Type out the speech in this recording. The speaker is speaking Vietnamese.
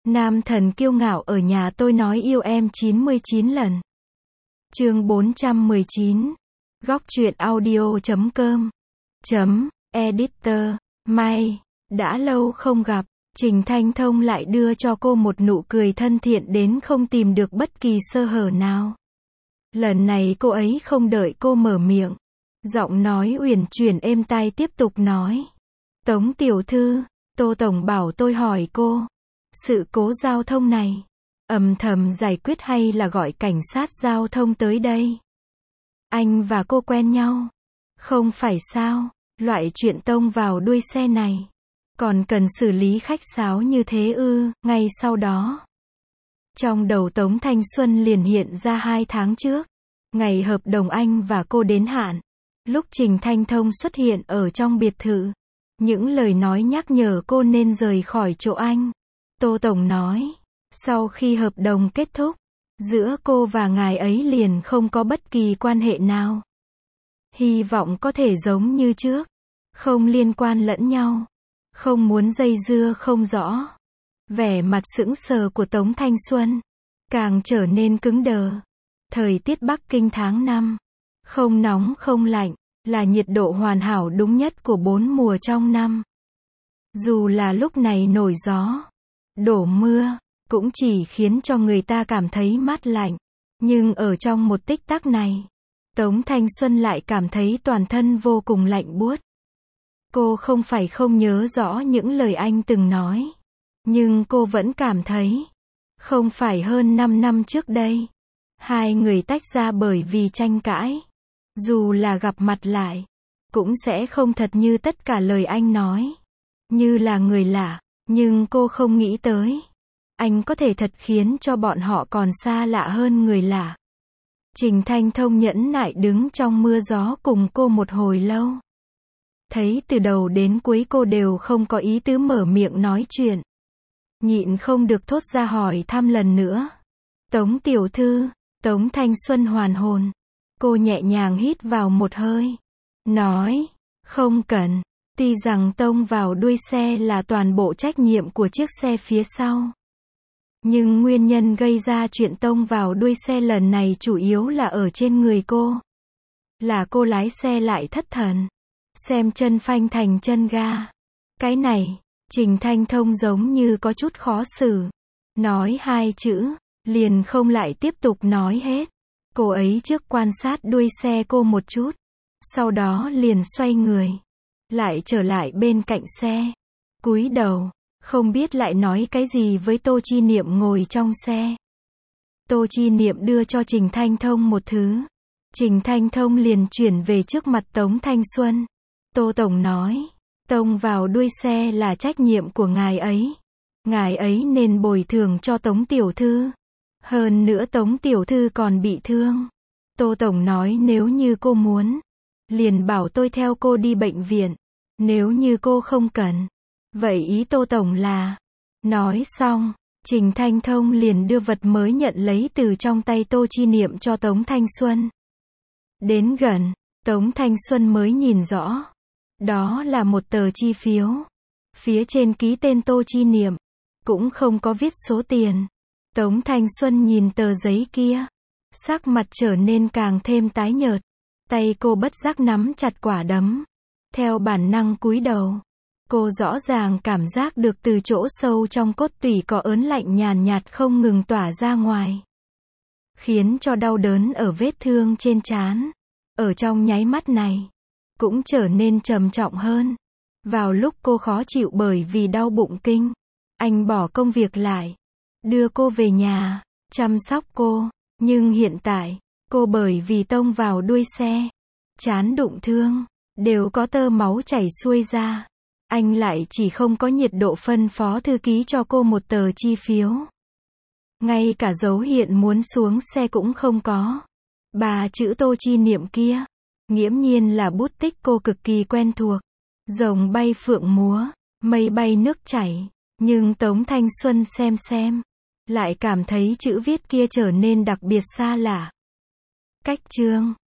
Nam thần kiêu ngạo ở nhà tôi nói yêu em 99 lần. Chương 419. Góc truyện audio.com. Editor. May. Đã lâu không gặp, Trình Thanh Thông lại đưa cho cô một nụ cười thân thiện đến không tìm được bất kỳ sơ hở nào. Lần này cô ấy không đợi cô mở miệng. Giọng nói uyển chuyển êm tai tiếp tục nói. Tống tiểu thư, Tô Tổng bảo tôi hỏi cô. Sự cố giao thông này, âm thầm giải quyết hay là gọi cảnh sát giao thông tới đây? Anh và cô quen nhau? Không phải sao, loại chuyện tông vào đuôi xe này. Còn cần xử lý khách sáo như thế ư? Ngay sau đó, trong đầu Tống Thanh Xuân liền hiện ra 2 tháng trước. Ngày hợp đồng anh và cô đến hạn. Lúc Trình Thanh Thông xuất hiện ở trong biệt thự. Những lời nói nhắc nhở cô nên rời khỏi chỗ anh. Tô Tổng nói, sau khi hợp đồng kết thúc, giữa cô và ngài ấy liền không có bất kỳ quan hệ nào. Hy vọng có thể giống như trước, không liên quan lẫn nhau, không muốn dây dưa không rõ. Vẻ mặt sững sờ của Tống Thanh Xuân càng trở nên cứng đờ. Thời tiết Bắc Kinh tháng 5, không nóng không lạnh, là nhiệt độ hoàn hảo đúng nhất của 4 mùa trong năm. Dù là lúc này nổi gió, đổ mưa, cũng chỉ khiến cho người ta cảm thấy mát lạnh. Nhưng ở trong một tích tắc này, Tống Thanh Xuân lại cảm thấy toàn thân vô cùng lạnh buốt. Cô không phải không nhớ rõ những lời anh từng nói, nhưng cô vẫn cảm thấy, không phải hơn 5 năm trước đây, hai người tách ra bởi vì tranh cãi. Dù là gặp mặt lại, cũng sẽ không thật như tất cả lời anh nói. Như là người lạ, nhưng cô không nghĩ tới. Anh có thể thật khiến cho bọn họ còn xa lạ hơn người lạ. Trình Thanh Thông nhẫn nại đứng trong mưa gió cùng cô một hồi lâu. Thấy từ đầu đến cuối cô đều không có ý tứ mở miệng nói chuyện. Nhịn không được thốt ra hỏi thăm lần nữa. Tống tiểu thư, Tống Thanh Xuân hoàn hồn. Cô nhẹ nhàng hít vào một hơi. Nói, không cần. Tuy rằng tông vào đuôi xe là toàn bộ trách nhiệm của chiếc xe phía sau. Nhưng nguyên nhân gây ra chuyện tông vào đuôi xe lần này chủ yếu là ở trên người cô. Là cô lái xe lại thất thần. Xem chân phanh thành chân ga. Cái này, Trình Thanh Thông giống như có chút khó xử. Nói 2 chữ, liền không lại tiếp tục nói hết. Cô ấy trước quan sát đuôi xe cô một chút. Sau đó liền xoay người. Lại trở lại bên cạnh xe. Cúi đầu, không biết lại nói cái gì với Tô Chi Niệm ngồi trong xe. Tô Chi Niệm đưa cho Trình Thanh Thông một thứ. Trình Thanh Thông liền chuyển về trước mặt Tống Thanh Xuân. Tô Tổng nói, tông vào đuôi xe là trách nhiệm của ngài ấy. Ngài ấy nên bồi thường cho Tống Tiểu Thư. Hơn nữa Tống Tiểu Thư còn bị thương. Tô Tổng nói nếu như cô muốn, liền bảo tôi theo cô đi bệnh viện. Nếu như cô không cần, vậy ý Tô Tổng là... Nói xong, Trình Thanh Thông liền đưa vật mới nhận lấy từ trong tay Tô Chi Niệm cho Tống Thanh Xuân. Đến gần, Tống Thanh Xuân mới nhìn rõ. Đó là một tờ chi phiếu. Phía trên ký tên Tô Chi Niệm, cũng không có viết số tiền. Tống Thanh Xuân nhìn tờ giấy kia, sắc mặt trở nên càng thêm tái nhợt. Tay cô bất giác nắm chặt quả đấm. Theo bản năng cúi đầu, cô rõ ràng cảm giác được từ chỗ sâu trong cốt tủy có ớn lạnh nhàn nhạt không ngừng tỏa ra ngoài. Khiến cho đau đớn ở vết thương trên trán, ở trong nháy mắt này, cũng trở nên trầm trọng hơn. Vào lúc cô khó chịu bởi vì đau bụng kinh, anh bỏ công việc lại, đưa cô về nhà, chăm sóc cô. Nhưng hiện tại, cô bởi vì tông vào đuôi xe, trán đụng thương, đều có tơ máu chảy xuôi ra. Anh lại chỉ không có nhiệt độ phân phó thư ký cho cô một tờ chi phiếu. Ngay cả dấu hiện muốn xuống xe cũng không có. 3 chữ Tô Chi Niệm kia, nghiễm nhiên là bút tích cô cực kỳ quen thuộc. Rồng bay phượng múa, mây bay nước chảy. Nhưng Tống Thanh Xuân xem, lại cảm thấy chữ viết kia trở nên đặc biệt xa lạ. Cách chương